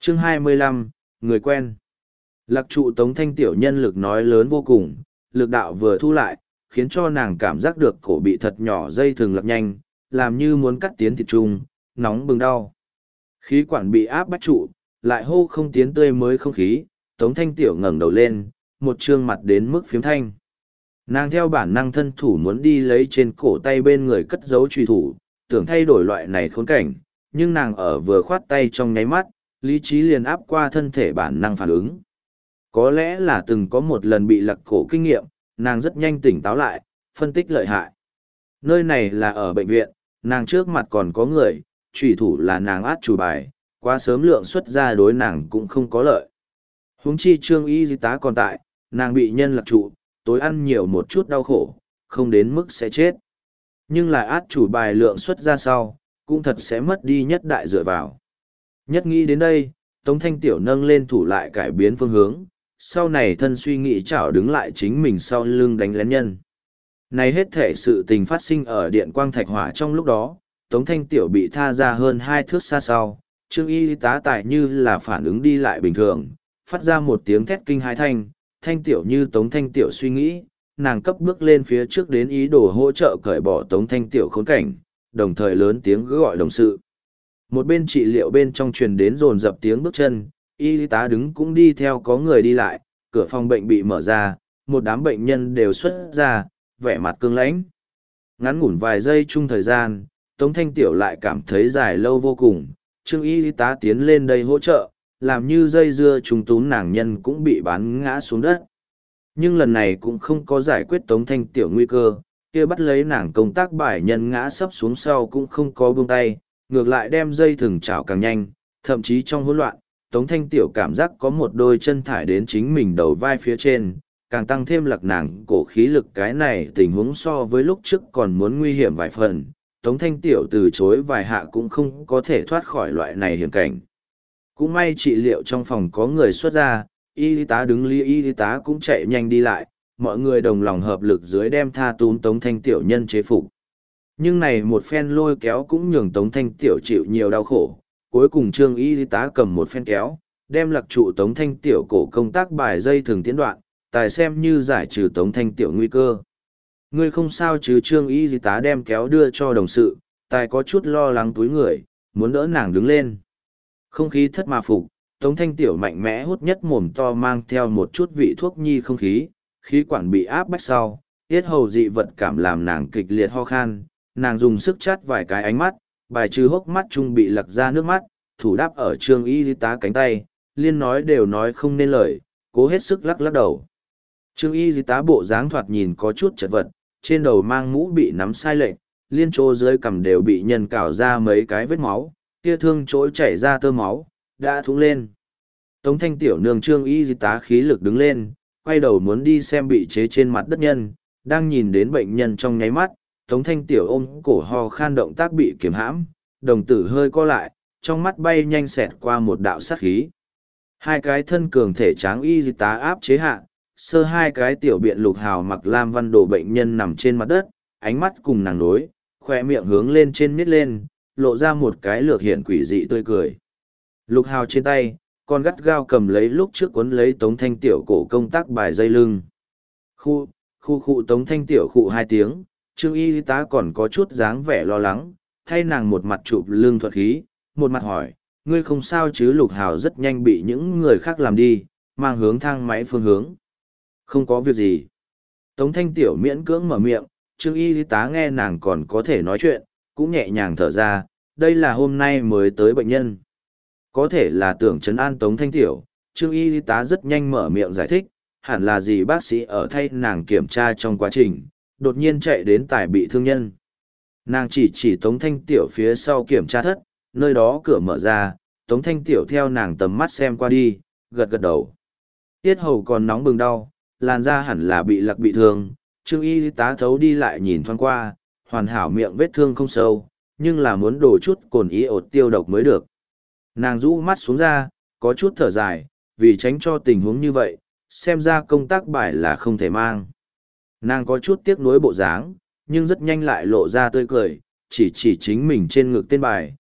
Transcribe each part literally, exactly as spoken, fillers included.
Chương hai mươi lăm, người quen. Lạc trụ Tống Thanh Tiểu nhân lực nói lớn vô cùng, lực đạo vừa thu lại, khiến cho nàng cảm giác được cổ bị thật nhỏ dây thường lật nhanh, làm như muốn cắt tiến thịt trung, nóng bừng đau. Khí quản bị áp bách trụ, lại hô không tiến tươi mới không khí, Tống Thanh Tiểu ngẩng đầu lên, một trương mặt đến mức phiếm thanh. Nàng theo bản năng thân thủ muốn đi lấy trên cổ tay bên người cất giấu truy thủ, tưởng thay đổi loại này khốn cảnh, nhưng nàng ở vừa khoát tay trong nháy mắt, lý trí liền áp qua thân thể bản năng phản ứng. Có lẽ là từng có một lần bị lật cổ kinh nghiệm, nàng rất nhanh tỉnh táo lại, phân tích lợi hại. Nơi này là ở bệnh viện, nàng trước mặt còn có người, truy thủ là nàng át chủ bài, quá sớm lượng xuất ra đối nàng cũng không có lợi. Huống chi trương y di tá còn tại, nàng bị nhân lạc trụ, tối ăn nhiều một chút đau khổ, không đến mức sẽ chết. Nhưng lại át chủ bài lượng xuất ra sau, cũng thật sẽ mất đi nhất đại dựa vào. Nhất nghĩ đến đây, Tống Thanh Tiểu nâng lên thủ lại cải biến phương hướng, sau này thân suy nghĩ chảo đứng lại chính mình sau lưng đánh lén nhân. Này hết thể sự tình phát sinh ở điện quang thạch hỏa trong lúc đó, Tống Thanh Tiểu bị tha ra hơn hai thước xa sau, Trương Y tá tại như là phản ứng đi lại bình thường, phát ra một tiếng thét kinh hai thanh, Thanh Tiểu như Tống Thanh Tiểu suy nghĩ, nàng cấp bước lên phía trước đến ý đồ hỗ trợ cởi bỏ Tống Thanh Tiểu khốn cảnh, đồng thời lớn tiếng gọi đồng sự. Một bên trị liệu bên trong truyền đến dồn dập tiếng bước chân, y tá đứng cũng đi theo có người đi lại, cửa phòng bệnh bị mở ra, một đám bệnh nhân đều xuất ra, vẻ mặt cương lãnh. Ngắn ngủn vài giây chung thời gian, Tống Thanh Tiểu lại cảm thấy dài lâu vô cùng, Trương y tá tiến lên đây hỗ trợ, làm như dây dưa trùng tún nàng nhân cũng bị bán ngã xuống đất. Nhưng lần này cũng không có giải quyết Tống Thanh Tiểu nguy cơ, kia bắt lấy nàng công tác bài nhân ngã sấp xuống sau cũng không có buông tay, ngược lại đem dây thừng chảo càng nhanh, thậm chí trong hỗn loạn, Tống Thanh Tiểu cảm giác có một đôi chân thải đến chính mình đầu vai phía trên, càng tăng thêm lạc nàng cổ khí lực. Cái này tình huống so với lúc trước còn muốn nguy hiểm vài phần, Tống Thanh Tiểu từ chối vài hạ cũng không có thể thoát khỏi loại này hiểm cảnh. Cũng may trị liệu trong phòng có người xuất ra, y tá đứng ly y tá cũng chạy nhanh đi lại, mọi người đồng lòng hợp lực dưới đem tha tún Tống Thanh Tiểu nhân chế phục. Nhưng này một phen lôi kéo cũng nhường Tống Thanh Tiểu chịu nhiều đau khổ, cuối cùng Trương y tá cầm một phen kéo, đem lạc trụ Tống Thanh Tiểu cổ công tác bài dây thường tiến đoạn, tài xem như giải trừ Tống Thanh Tiểu nguy cơ. Ngươi không sao chứ? Trương y tá đem kéo đưa cho đồng sự, tài có chút lo lắng túi người, muốn đỡ nàng đứng lên. Không khí thất mà phục, Tống Thanh Tiểu mạnh mẽ hút nhất mồm to mang theo một chút vị thuốc nhi không khí, khí quản bị áp bách sau, tiết hầu dị vật cảm làm nàng kịch liệt ho khan, nàng dùng sức chát vài cái ánh mắt, bài trừ hốc mắt chung bị lặc ra nước mắt, thủ đáp ở Trương y tá cánh tay, liên nói đều nói không nên lời, cố hết sức lắc lắc đầu. Trương y tá bộ dáng thoạt nhìn có chút chật vật, trên đầu mang mũ bị nắm sai lệch, liên chỗ dưới cằm đều bị nhân cào ra mấy cái vết máu, kia thương chỗ chảy ra tơ máu, đã thúng lên. Tống Thanh Tiểu nương Trương y tá khí lực đứng lên, quay đầu muốn đi xem bị chế trên mặt đất nhân, đang nhìn đến bệnh nhân trong nháy mắt, Tống Thanh Tiểu ôm cổ ho khan động tác bị kiềm hãm, đồng tử hơi co lại, trong mắt bay nhanh xẹt qua một đạo sát khí. Hai cái thân cường thể tráng y tá áp chế hạ, sơ hai cái tiểu biện lục hào mặc lam văn đồ bệnh nhân nằm trên mặt đất, ánh mắt cùng nàng đối, khoe miệng hướng lên trên miết lên, lộ ra một cái lược hiện quỷ dị tươi cười. Lục hào trên tay, con gắt gao cầm lấy lúc trước cuốn lấy Tống Thanh Tiểu cổ công tác bài dây lưng. Khu, khu khu Tống Thanh Tiểu khụ hai tiếng, Trương y tá còn có chút dáng vẻ lo lắng, thay nàng một mặt chụp lưng thuật khí, một mặt hỏi, ngươi không sao chứ? Lục hào rất nhanh bị những người khác làm đi, mang hướng thang máy phương hướng. Không có việc gì. Tống Thanh Tiểu miễn cưỡng mở miệng, Trương y tá nghe nàng còn có thể nói chuyện, cũng nhẹ nhàng thở ra, đây là hôm nay mới tới bệnh nhân. Có thể là tưởng trấn an Tống Thanh Tiểu, Trương y tá rất nhanh mở miệng giải thích, hẳn là gì bác sĩ ở thay nàng kiểm tra trong quá trình, đột nhiên chạy đến tài bị thương nhân. Nàng chỉ chỉ Tống Thanh Tiểu phía sau kiểm tra thất, nơi đó cửa mở ra, Tống Thanh Tiểu theo nàng tầm mắt xem qua đi, gật gật đầu. Tiết hầu còn nóng bừng đau, làn da hẳn là bị lặc bị thương, Trương y tá thấu đi lại nhìn thoáng qua, hoàn hảo miệng vết thương không sâu, nhưng là muốn đổ chút cồn ý ột tiêu độc mới được. Nàng rũ mắt xuống ra, có chút thở dài, vì tránh cho tình huống như vậy, xem ra công tác bài là không thể mang. Nàng có chút tiếc nuối bộ dáng, nhưng rất nhanh lại lộ ra tươi cười, chỉ chỉ chính mình trên ngực tên bài,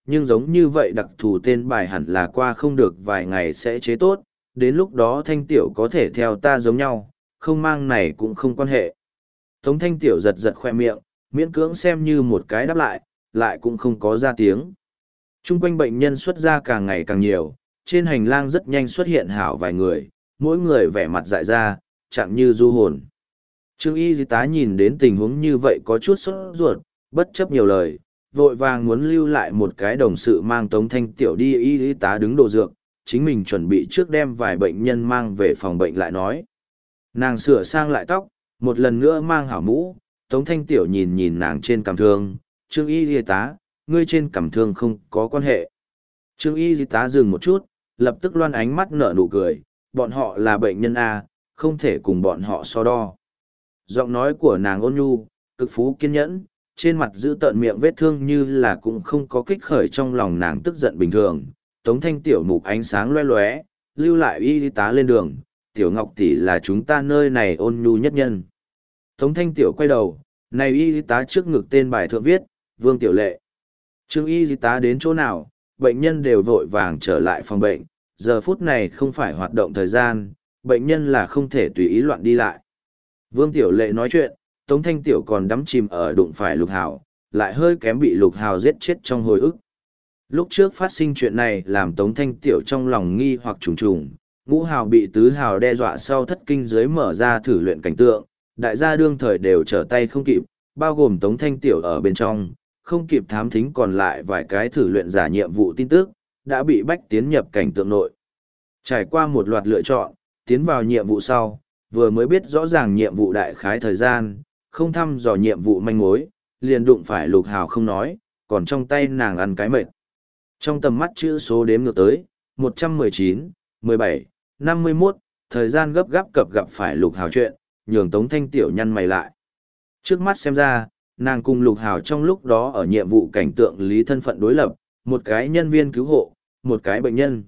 nhưng giống như vậy đặc thù tên bài hẳn là qua không được vài ngày sẽ chế tốt, đến lúc đó Thanh Tiểu có thể theo ta giống nhau, không mang này cũng không quan hệ. Tống Thanh Tiểu giật giật khoe miệng, miễn cưỡng xem như một cái đáp lại, lại cũng không có ra tiếng. Trung quanh bệnh nhân xuất ra càng ngày càng nhiều, trên hành lang rất nhanh xuất hiện hảo vài người, mỗi người vẻ mặt dại ra, chẳng như du hồn. Trương y tá nhìn đến tình huống như vậy có chút sốt ruột, bất chấp nhiều lời, vội vàng muốn lưu lại một cái đồng sự mang Tống Thanh Tiểu đi. Y tá đứng đồ dược, chính mình chuẩn bị trước đem vài bệnh nhân mang về phòng bệnh lại nói. Nàng sửa sang lại tóc, một lần nữa mang hảo mũ, Tống Thanh Tiểu nhìn nhìn nàng trên cằm thương, Trương y tá, ngươi trên cằm thương không có quan hệ. Trương y tá dừng một chút, lập tức loan ánh mắt nở nụ cười, bọn họ là bệnh nhân A, không thể cùng bọn họ so đo. Giọng nói của nàng ôn nhu, cực phú kiên nhẫn, trên mặt giữ tợn miệng vết thương như là cũng không có kích khởi trong lòng nàng tức giận bình thường. Tống Thanh Tiểu mục ánh sáng loe loé, lưu lại y tá lên đường, Tiểu Ngọc tỷ là chúng ta nơi này ôn nhu nhất nhân. Tống Thanh Tiểu quay đầu, này y tá trước ngực tên bài thượng viết, Vương Tiểu Lệ. Trương y tá đến chỗ nào, bệnh nhân đều vội vàng trở lại phòng bệnh, giờ phút này không phải hoạt động thời gian, bệnh nhân là không thể tùy ý loạn đi lại. Vương Tiểu Lệ nói chuyện, Tống Thanh Tiểu còn đắm chìm ở đụng phải Lục Hào, lại hơi kém bị Lục Hào giết chết trong hồi ức. Lúc trước phát sinh chuyện này làm Tống Thanh Tiểu trong lòng nghi hoặc trùng trùng, Ngũ Hào bị Tứ Hào đe dọa sau thất kinh dưới mở ra thử luyện cảnh tượng, đại gia đương thời đều trở tay không kịp, bao gồm Tống Thanh Tiểu ở bên trong, không kịp thám thính còn lại vài cái thử luyện giả nhiệm vụ tin tức, đã bị bách tiến nhập cảnh tượng nội. Trải qua một loạt lựa chọn, tiến vào nhiệm vụ sau, vừa mới biết rõ ràng nhiệm vụ đại khái thời gian, không thăm dò nhiệm vụ manh mối, liền đụng phải Lục Hào không nói, còn trong tay nàng ăn cái mệt. Trong tầm mắt chữ số đếm ngược tới, một trăm mười chín, mười bảy, năm mươi mốt, thời gian gấp gáp cập gặp phải Lục Hào chuyện, nhường Tống Thanh Tiểu nhăn mày lại. Trước mắt xem ra, nàng cùng Lục Hào trong lúc đó ở nhiệm vụ cảnh tượng lý thân phận đối lập, một cái nhân viên cứu hộ, một cái bệnh nhân.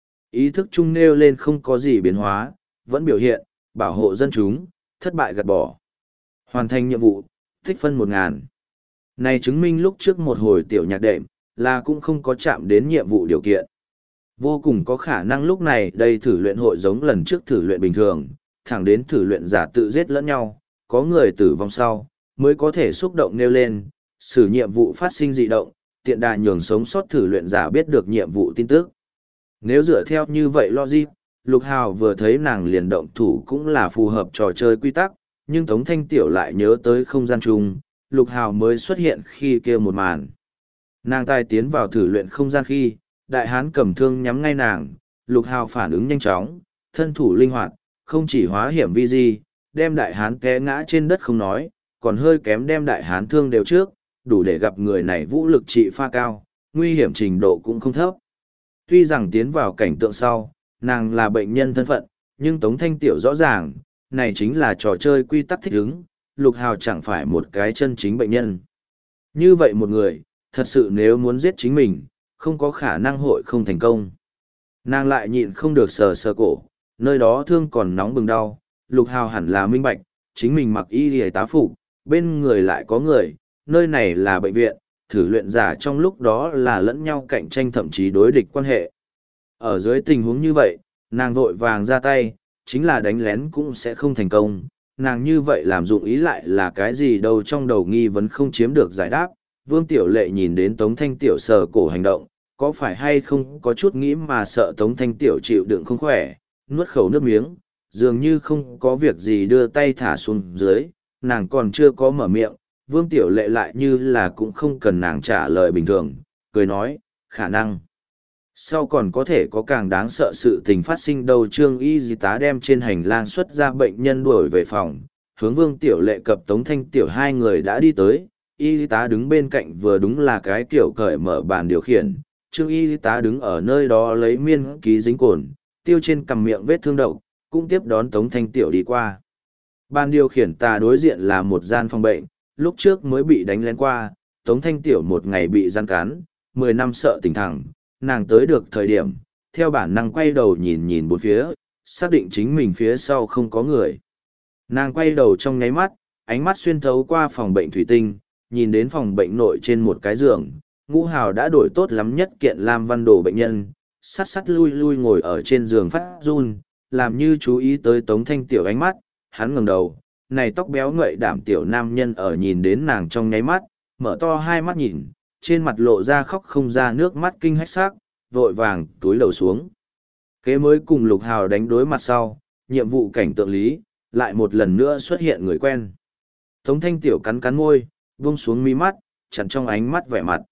Ý thức chung nêu lên không có gì biến hóa, vẫn biểu hiện, bảo hộ dân chúng, thất bại gạt bỏ. Hoàn thành nhiệm vụ, tích phân một ngàn. Này chứng minh lúc trước một hồi tiểu nhạc đệm, là cũng không có chạm đến nhiệm vụ điều kiện. Vô cùng có khả năng lúc này đây thử luyện hội giống lần trước thử luyện bình thường, thẳng đến thử luyện giả tự giết lẫn nhau, có người tử vong sau, mới có thể xúc động nêu lên, xử nhiệm vụ phát sinh dị động, tiện đà nhường sống sót thử luyện giả biết được nhiệm vụ tin tức. Nếu dựa theo như vậy logic, Lục Hào vừa thấy nàng liền động thủ cũng là phù hợp trò chơi quy tắc, nhưng Tống Thanh Tiểu lại nhớ tới không gian chung, Lục Hào mới xuất hiện khi kia một màn. Nàng tai tiến vào thử luyện không gian khi, đại hán cầm thương nhắm ngay nàng, Lục Hào phản ứng nhanh chóng, thân thủ linh hoạt, không chỉ hóa hiểm vi di, đem đại hán té ngã trên đất không nói, còn hơi kém đem đại hán thương đều trước, đủ để gặp người này vũ lực trị pha cao, nguy hiểm trình độ cũng không thấp. Tuy rằng tiến vào cảnh tượng sau, nàng là bệnh nhân thân phận, nhưng Tống Thanh Tiểu rõ ràng, này chính là trò chơi quy tắc thích ứng, Lục Hào chẳng phải một cái chân chính bệnh nhân. Như vậy một người, thật sự nếu muốn giết chính mình, không có khả năng hội không thành công. Nàng lại nhịn không được sờ sờ cổ, nơi đó thương còn nóng bừng đau, Lục Hào hẳn là minh bạch, chính mình mặc y y tá phục, bên người lại có người, nơi này là bệnh viện, thử luyện giả trong lúc đó là lẫn nhau cạnh tranh thậm chí đối địch quan hệ. Ở dưới tình huống như vậy, nàng vội vàng ra tay, chính là đánh lén cũng sẽ không thành công, nàng như vậy làm dụng ý lại là cái gì đâu trong đầu nghi vấn không chiếm được giải đáp. Vương Tiểu Lệ nhìn đến Tống Thanh Tiểu sờ cổ hành động, có phải hay không có chút nghĩ mà sợ Tống Thanh Tiểu chịu đựng không khỏe, nuốt khẩu nước miếng, dường như không có việc gì đưa tay thả xuống dưới, nàng còn chưa có mở miệng, Vương Tiểu Lệ lại như là cũng không cần nàng trả lời bình thường, cười nói, khả năng. Sau còn có thể có càng đáng sợ sự tình phát sinh đâu. Trương y y tá đem trên hành lang xuất ra bệnh nhân đuổi về phòng, hướng Vương Tiểu Lệ cập Tống Thanh Tiểu hai người đã đi tới, y tá đứng bên cạnh vừa đúng là cái kiểu cởi mở bàn điều khiển. Trương y tá đứng ở nơi đó lấy miên ký dính cồn, tiêu trên cằm miệng vết thương độc, cũng tiếp đón Tống Thanh Tiểu đi qua. Bàn điều khiển tà đối diện là một gian phòng bệnh, lúc trước mới bị đánh lén qua, Tống Thanh Tiểu một ngày bị gian cắn, mười năm sợ tỉnh thẳng, nàng tới được thời điểm, theo bản năng quay đầu nhìn nhìn bốn phía, xác định chính mình phía sau không có người. Nàng quay đầu trong nháy mắt, ánh mắt xuyên thấu qua phòng bệnh thủy tinh, nhìn đến phòng bệnh nội trên một cái giường, Ngũ Hào đã đổi tốt lắm nhất kiện lam văn đồ bệnh nhân, sắt sắt lui lui ngồi ở trên giường phát run, làm như chú ý tới Tống Thanh Tiểu ánh mắt, hắn ngẩng đầu, này tóc béo ngậy đảm tiểu nam nhân ở nhìn đến nàng trong nháy mắt, mở to hai mắt nhìn, trên mặt lộ ra khóc không ra nước mắt kinh hách xác, vội vàng túi đầu xuống. Kế mới cùng Lục Hào đánh đối mặt sau, nhiệm vụ cảnh tượng lý, lại một lần nữa xuất hiện người quen. Tống Thanh Tiểu cắn cắn môi, buông xuống mi mắt, chặn trong ánh mắt vẻ mặt.